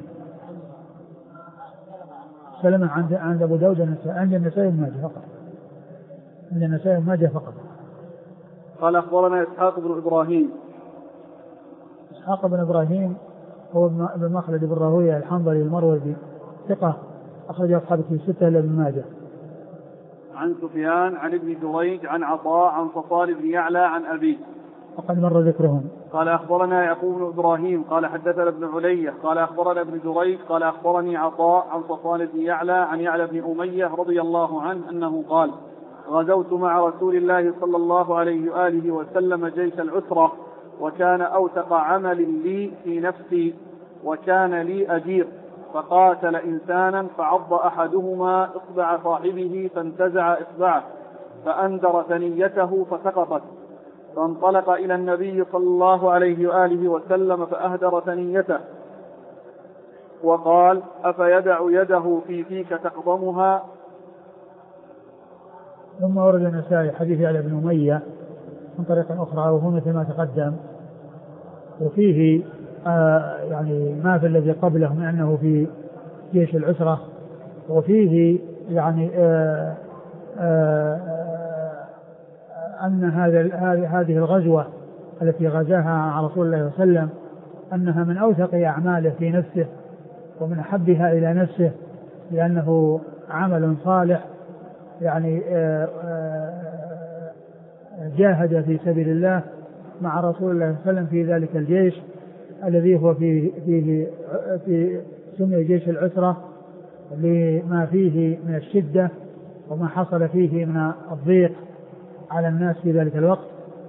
سلمة عند أبو داود عند النسائي بن ماجه فقط، عند النسائي بن ماجه فقط. قال أخبرنا إسحاق بن إبراهيم. إسحاق بن إبراهيم هو ابن مخلد بن راهويه الحنظلي المروزي ثقة أخرج أصحاب الكتب الستة إلا ابن ماجه. عن سفيان عن ابن جريج عن عطاء عن صفوان بن يعلى عن أبيه وقد مر ذكرهم. قال أخبرنا يعقوب بن إبراهيم قال حدثنا ابن علية قال أخبرنا ابن جريج قال أخبرني عطاء عن صفوان بن يعلى عن يعلى بن أمية رضي الله عنه أنه قال: غزوت مع رسول الله صلى الله عليه وآله وسلم جيش العسرة، وكان أوثق عمل لي في نفسي، وكان لي أجير، فقاتل إنسانا فعض أحدهما إصبع صاحبه فانتزع إصبعه فأندر ثنيته فسقطت، فانطلق إلى النبي صلى الله عليه وآله وسلم فأهدر ثنيته وقال: أفيدع يده في فيك تقضمها؟ ثم ورد النسائي حديث يعلى بن أمية من طريق أخرى وهو مثل ما تقدم، وفيه يعني ما في الذي قبله من أنه في جيش العسرة، وفيه يعني أن هذه الغزوة التي غزاها عن رسول الله صلى الله عليه وسلم أنها من أوثق أعماله في نفسه ومن أحبها إلى نفسه، لأنه عمل صالح يعني جاهد في سبيل الله مع رسول الله صلى الله عليه وسلم في ذلك الجيش الذي هو في سمي جيش العسرة لما فيه من الشدة وما حصل فيه من الضيق على الناس في ذلك الوقت.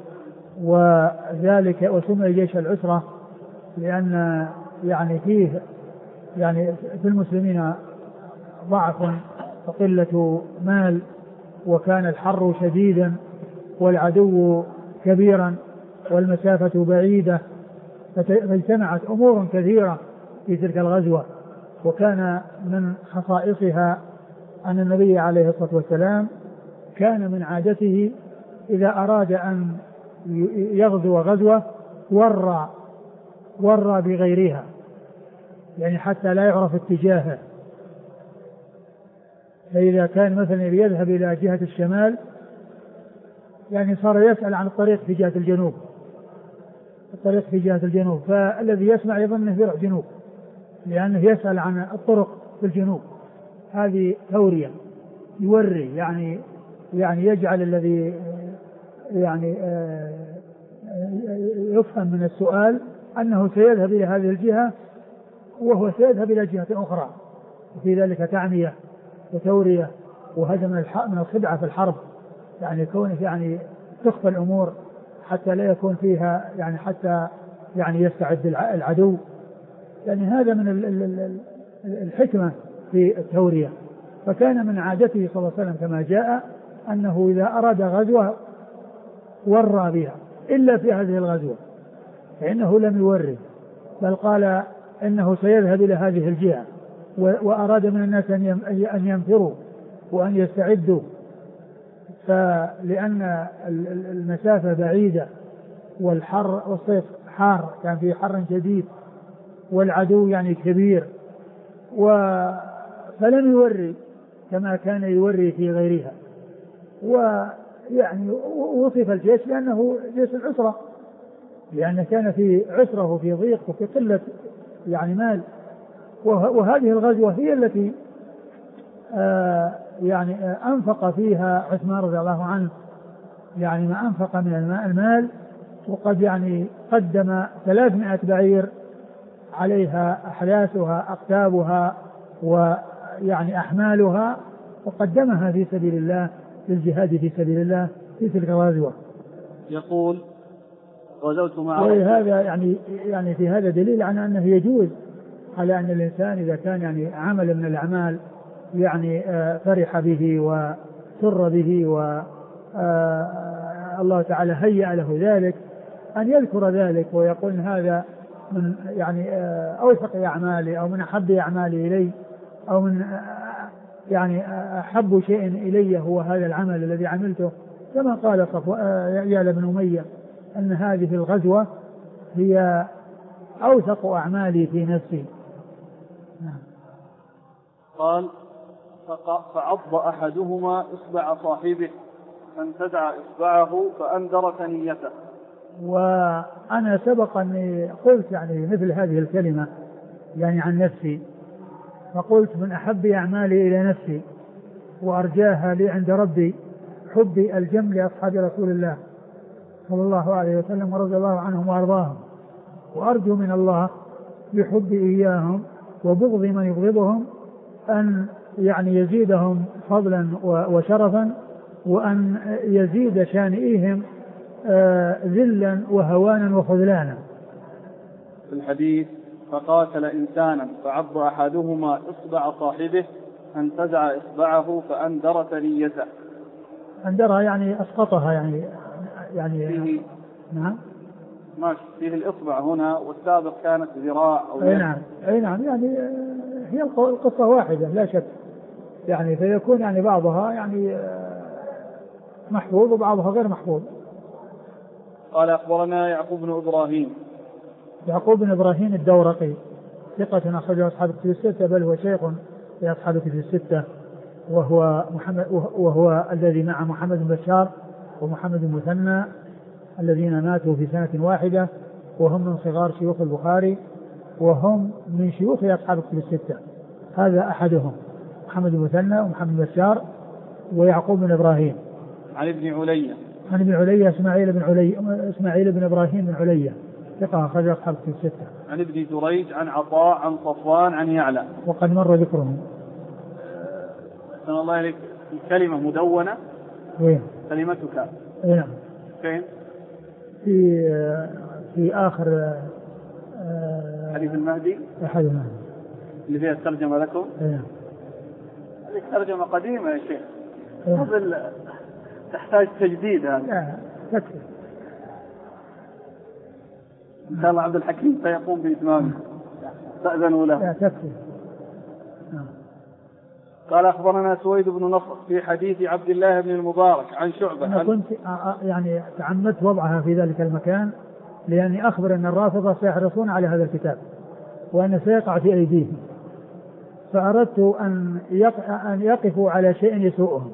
وذلك وسمي جيش العسرة لأن يعني فيه يعني في المسلمين ضعف وقلة مال، وكان الحر شديدا والعدو كبيرا والمسافة بعيدة، فاجتمعت أمور كثيرة في تلك الغزوة. وكان من خصائصها أن النبي عليه الصلاة والسلام كان من عادته إذا أراد أن يغزو غزوة ورى بغيرها، يعني حتى لا يعرف اتجاهه. فإذا كان مثلا يذهب إلى جهة الشمال يعني صار يسأل عن الطريق في جهة الجنوب، الطريق في جهة الجنوب، فالذي يسمع يظنه يروح جنوب لأنه يسأل عن الطرق في الجنوب. هذه تورية، يوري يعني يجعل الذي يعني يفهم من السؤال أنه سيذهب إلى هذه الجهة وهو سيذهب إلى جهة أخرى، وفي ذلك تعنية وتورية وهذا من الخدعة في الحرب، يعني كونه يعني تخفى الأمور حتى لا يكون فيها يعني حتى يعني يستعد العدو، يعني هذا من الحكمة في التورية. فكان من عادته صلى الله عليه وسلم كما جاء أنه إذا أراد غزوة ورى بها، إلا في هذه الغزوة فإنه لم يوري، بل قال إنه سيذهب إلى هذه الجهة، وأراد من الناس أن ينفروا وأن يستعدوا، فلأن المسافة بعيدة والحر والصيف حار، كان فيه حر شديد والعدو يعني كبير، فلم يوري كما كان يوري في غيرها. ويعني وصف الجيش لأنه جيش العسرة، لأنه كان في عسرة وفي ضيق وفي قلة يعني مال. وهذه الغزوة هي التي يعني أنفق فيها عثمان رضي الله عنه يعني ما أنفق من المال، وقد يعني قدم 300 بعير عليها أحداثها أقتابها ويعني أحمالها، وقدمها في سبيل الله للجهاد في سبيل الله في تلك الغزوة. يقول غزوت مع هذا يعني في هذا دليل على أنه يجوز على أن الإنسان إذا كان يعني عمل من الأعمال يعني فرح به وسر به والله تعالى هيأ له ذلك، أن يذكر ذلك ويقول هذا من يعني أوثق أعمالي أو من أحب أعمالي إلي، أو من يعني أحب شيء إلي هو هذا العمل الذي عملته، كما قال يعلى بن أمية أن هذه الغزوة هي أوثق أعمالي في نفسي. قال فعض أحدهما إصبع صاحبه فانتزع إصبعه فأنذر ثنيته. وأنا سبق أني قلت يعني مثل هذه الكلمة يعني عن نفسي، فقلت من أحب أعمالي إلى نفسي وأرجاها لي عند ربي حبي الجم لأصحاب رسول الله صلى الله عليه وسلم ورضي الله عنهم وأرضاهم، وأرجو من الله بحبي إياهم وبغض من يبغضهم أن يعني يزيدهم فضلا وشرفا، وأن يزيد شانئهم ذلا وهوانا وخذلانا. في الحديث فقاتل إنسانا فعض أحدهما إصبع صاحبه فانتزع إصبعه فأنذر ثنيته. أنذرها يعني أسقطها يعني فيه نعم ماشي فيه الإصبع هنا والسابق كانت ذراع أو أي نعم يعني هي القصة واحدة لا شك، يعني فيكون يعني بعضها يعني محفوظ وبعضها غير محفوظ. قال أخبرنا يعقوب بن إبراهيم الدورقي ثقة أخرجه أصحاب الكتب الستة، بل هو شيخ في أصحاب الكتب الستة، وهو الذي مع محمد بن بشار ومحمد بن مثنى الذين ماتوا في سنة واحدة، وهم من صغار شيوخ البخاري، وهم من شيوخ أصحاب الكتب الستة. هذا أحدهم محمد بن مثنى ومحمد بن بشار ويعقوب بن إبراهيم. عن ابن علية. عن ابن علية إسماعيل بن إبراهيم بن علية ثقة أخرج أصحاب الكتب الستة. عن ابن جريج عن عطاء عن صفوان عن يعلى. وقد مر ذكرهم. أحسن الله إليك. الكلمة مدونة. وين؟ كلمتك. نعم. فين؟ في آخر حديث المهدي. حديث المهدي اللي فيها الترجمة لكم. نعم. هذه ترجمة قديمة يا شيخ. قبل تحتاج تجديد هذا. لا تكفي. إن شاء الله عبد الحكيم سيقوم بإتمامه. تأذنوا له. لا تكفي. قال أخبرنا سويد بن نصر في حديث عبد الله بن المبارك عن شعبة. أنا كنت يعني تعمدت وضعها في ذلك المكان لأني أخبر أن الرافضة سيحرصون على هذا الكتاب وأن سيقع في أيديهم، فأردت أن يقفوا على شيء يسوءهم،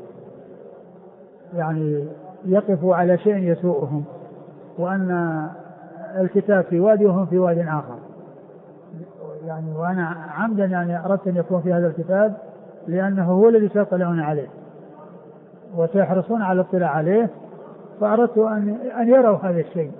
يعني يقفوا على شيء يسوءهم، وأن الكتاب في وادي وهم في واد آخر يعني. وأنا عمدا يعني أردت أن يكون في هذا الكتاب لأنه هو الذي سيطلعون عليه وسيحرصون على الاطلاع عليه، فأردت أن يروا هذا الشيء.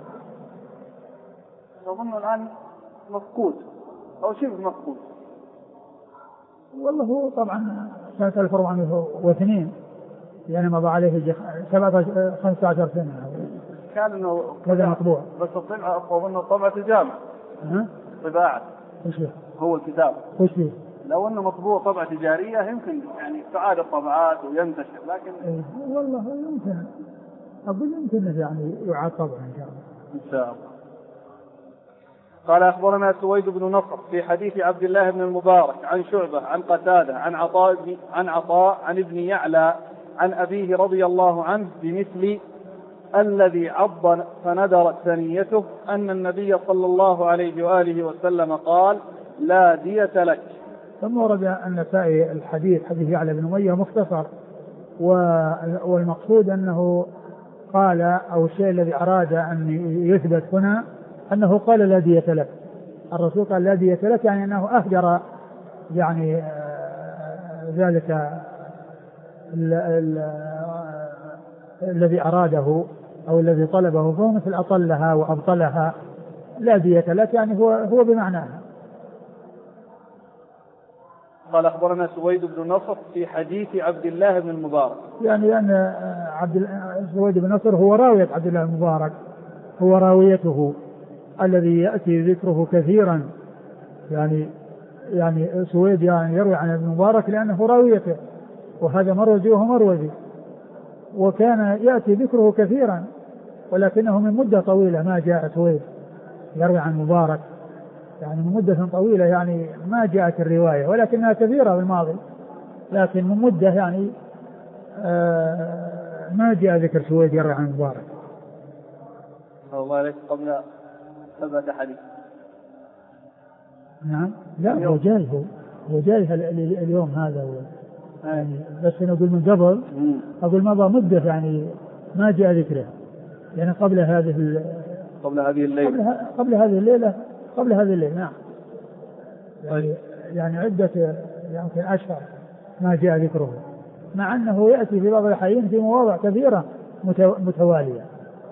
أظن الآن مفقود أو شبه مفقود. والله هو طبعا سنة 1402 يعني مضى عليه 15 سنة. كان إنه هذا مطبوع بس الطبعة أظن الطبعة تجامع. طباعة. هو الكتاب. وش فيه؟ لو أنه مطبوع طبعة تجارية يمكن يعني تعاد الطبعات وينتشر، لكن والله يمكن أقول يمكن يعني يعاد طبعا إن شاء الله. إن شاء الله. قال أخبرنا سويد بن نصر في حديث عبد الله بن المبارك عن شعبة عن قتادة عن عطاء عن ابن يعلى عن أبيه رضي الله عنه بمثل الذي عض فندرت ثنيته أن النبي صلى الله عليه وآله وسلم قال لا دية لك. ثم ورد النسائي الحديث حديث يعلى بن أمية مختصر، والمقصود أنه قال أو الشيء الذي أراد أن يثبت هنا أنه قال لا دية لك. الرسول قال لا دية لك يعني أنه أهدر يعني ذلك الذي أراده أو الذي طلبه، فهو مثل أطلها وأبطلها. لا دية لك يعني هو بمعناها. قال أخبرنا سويد بن نصر في حديث عبد الله بن المبارك يعني أن سويد بن نصر هو راوية عبد الله بن المبارك، هو راويته الذي يأتي ذكره كثيرا يعني سويد يعني يروي عن ابن المبارك لأنه راويته، وهذا مروزي وهو مروزي، وكان يأتي ذكره كثيرا ولكنه من مدة طويلة ما جاء سويد يروي عن مبارك، يعني من مدة طويلة يعني ما جاءت الرواية، ولكنها كثيرة بالماضي، لكن من مدة يعني ما جاء ذكر سويد يروي عن مبارك. الله عليك قبل 7 حديث. نعم لا هو جاي اليوم هذا يعني بس أنا أقول من قبل أقول مضى مدة يعني ما جاء ذكره يعني قبل هذه الليلة نعم يعني عدة يمكن أشهر ما جاء ذكره، مع أنه يأتي في بعض الأحيان في مواضع كثيرة متوالية.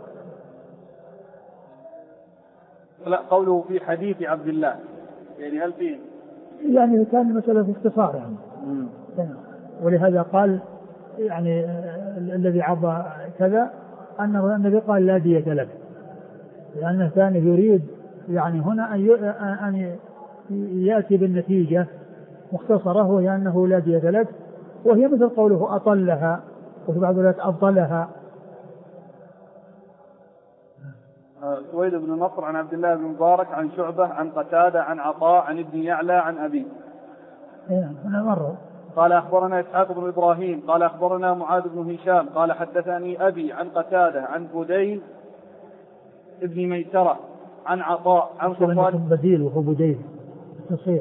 لا قوله في حديث عبد الله يعني هل فيه يعني كان مسألة في اختصار يعني ولهذا قال يعني الذي عض كذا أنه النبي قال لا دية لك، لأنه كان يريد يعني هنا أن يأتي بالنتيجة مختصرة وهي أنه لا دية لك، وهي مثل قوله أطلها وفي بعض الوقت أبطلها. سويد بن نصر عن عبد الله بن مبارك عن شعبة عن قتادة عن عطاء عن ابن يعلى عن أبيه. هنا مرة. قال أخبرنا إسحاق بن إبراهيم قال أخبرنا معاذ بن هشام قال حدثني أبي عن قتادة عن بديل ابن ميسرة عن عطاء عن صفوان بديل وهو بديل تصير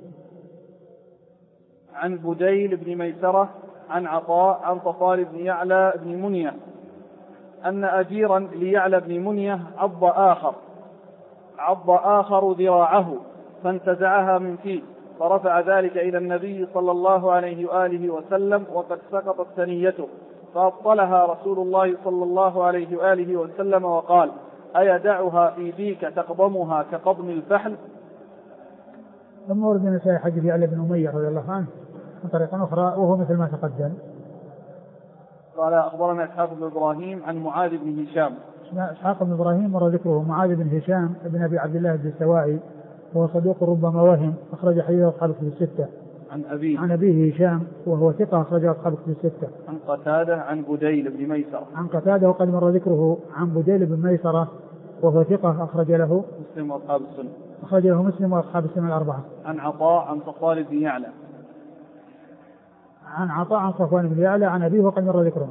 عن بديل بن ميسرة عن عطاء عن صفوان بن يعلى بن منية أن أجيرا ليعلى بن منية عض آخر عض آخر ذراعه فانتزعها من فيه، فرفع ذلك إلى النبي صلى الله عليه وآله وسلم وقد سقطت ثنيته، فأبطلها رسول الله صلى الله عليه وآله وسلم وقال: أيدعها في ديك تقضمها كقضم الفحل؟ ثم ورد النسائي حديث يعلى بن أمية رضي الله عنه من طريق أخرى وهو مثل ما تقدم. قال أخبرنا إسحاق بن إبراهيم عن معاذ بن هشام. إسحاق بن إبراهيم مر ذكره. معاذ بن هشام بن أبي عبد الله الدستوائي وهو صدوق ربما وهم، أخرج حديثه أصحاب الكتب الستة. عن أبيه هشام وهو ثقة، أخرج أصحاب الكتب الستة. عن قتادة عن بديل بن ميسرة. عن قتادة وقد مر ذكره. عن بديل بن ميسرة وهو ثقة، أخرج له مسلم وأصحاب السنة. أخرج له مسلم وأصحاب السنة الأربعة. عن عطاء عن صفوان بن يعلى. عن عطاء عن صفوان بن يعلى عن أبيه وقد مر ذكره.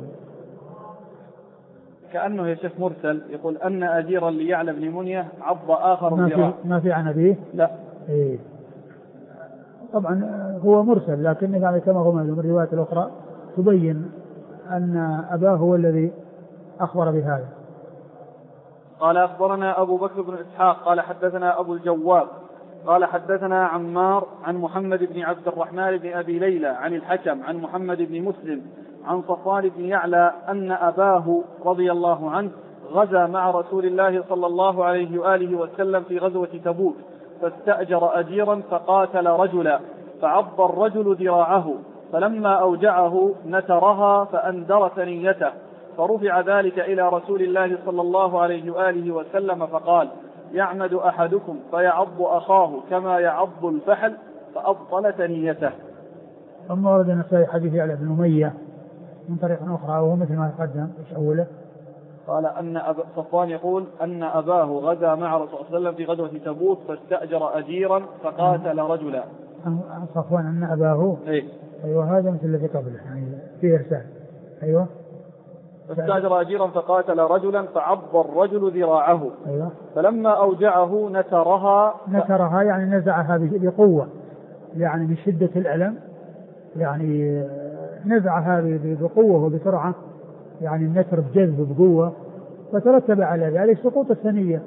كأنه يا شيخ مرسل، يقول أن أجيرا ليعلى بن منية عض آخر ذراعه. ما في عن أبيه؟ لا. إيه. طبعا هو مرسل، لكن يعني كما هو من الروايات الأخرى تبين أن أباه هو الذي أخبر بهذا. قال أخبرنا أبو بكر بن إسحاق قال حدثنا أبو الجواب قال حدثنا عمار عن محمد بن عبد الرحمن بن أبي ليلى عن الحكم عن محمد بن مسلم عن صفوان بن يعلى أن أباه رضي الله عنه غزا مع رسول الله صلى الله عليه وآله وسلم في غزوة تبوك، فاستأجر أجيرا فقاتل رجلا، فعض الرجل ذراعه، فلما أوجعه نترها فأندر ثنيته، فرفع ذلك إلى رسول الله صلى الله عليه وآله وسلم فقال: يعمد أحدكم فيعض أخاه كما يعض الفحل، فأبطل ثنيته. ثم ورد النسائي حديث يعلى بن أمية من طريق أخرى وهو مثل ما تقدم. ايش أوله؟ قال أن صفوان يقول أن أباه غزا مع رسول الله صلى الله عليه وسلم في غزوة تبوك، فاستأجر أجيرا فقاتل رجلا. عن صفوان أن أباه. أيوة هذا مثل الذي قبله، يعني فيه إرسال. أيوة. فاستأجر أجيرا فقاتل رجلا فعض الرجل ذراعه. أيوة. فلما أوجعه نترها يعني نزعها بقوة، يعني من شدة الألم، يعني نزعها بقوة وبسرعة، يعني النتر بجذب بقوة، فترتب على ذلك سقوط الثنية.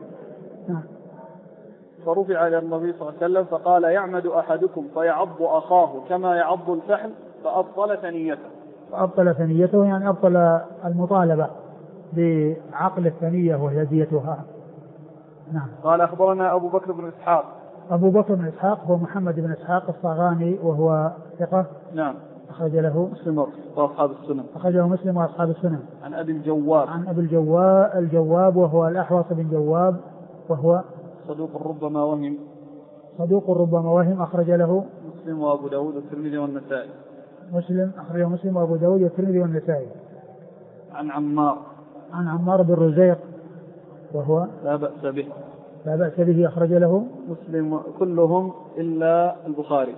فرفع إلى النبي صلى الله عليه وسلم فقال: يعمد أحدكم فيعض أخاه كما يعض الفحل، فأبطل ثنيته. فأبطل ثنيته يعني أبطل المطالبة بعقل الثنية وهي ديتها. نعم. قال أخبرنا أبو بكر بن إسحاق. أبو بكر بن إسحاق هو محمد بن إسحاق الصاغاني وهو ثقة. نعم. أخرج له مسلم وأصحاب السنن. أخرجه مسلم وأصحاب السنن. عن أبي الجواب. عن أبي الجواب وهو الأحوص بن جواب وهو صدوق ربما وهم. صدوق ربما وهم، أخرج له مسلم وأبو داود والترمذي والنسائي. أخرجه مسلم وأبو داود والترمذي والنسائي. عن عمار بن رزيق وهو لا بأس به أخرج له مسلم كلهم إلا البخاري.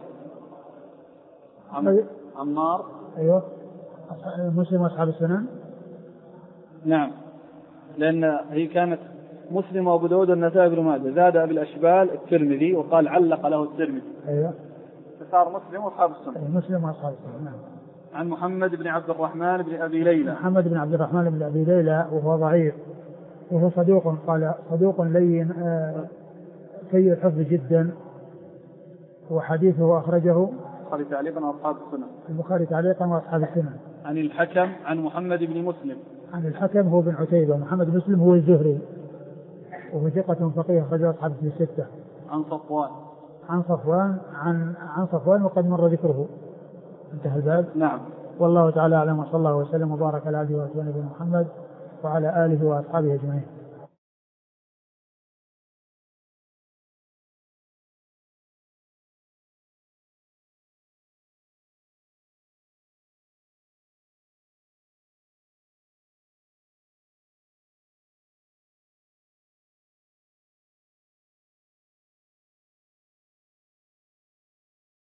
عمار. أيوه مسلم وأصحاب السنن. نعم، لأن هي كانت مسلم وأبو داود والنسائي بن ماجه، زاد أبي الأشبال الترمذي وقال علق له الترمذي. أيوه. فصار مسلم وأصحاب السنن. أيوه مسلم وأصحاب السنن. نعم. عن محمد بن عبد الرحمن بن أبي ليلى. محمد بن عبد الرحمن بن أبي ليلى وهو ضعيف، وهو صدوق، قال صدوق لين سيء الحفظ جدا، وحديثه أخرجه البخاري تعليقا وأصحاب السنن. البخاري تعليقا وأصحاب السنن. عن الحكم عن محمد بن مسلم. عن الحكم هو بن عتيبة. محمد بن مسلم هو الزهري وهو ثقة فقيه، أخرجه أصحاب الستة. عن صفوان وقد مر ذكره. انتهى الباب. نعم. والله تعالى أعلم، وصلى الله وسلم وبارك على عبده ورسوله محمد وعلى آله وأصحابه أجمعين.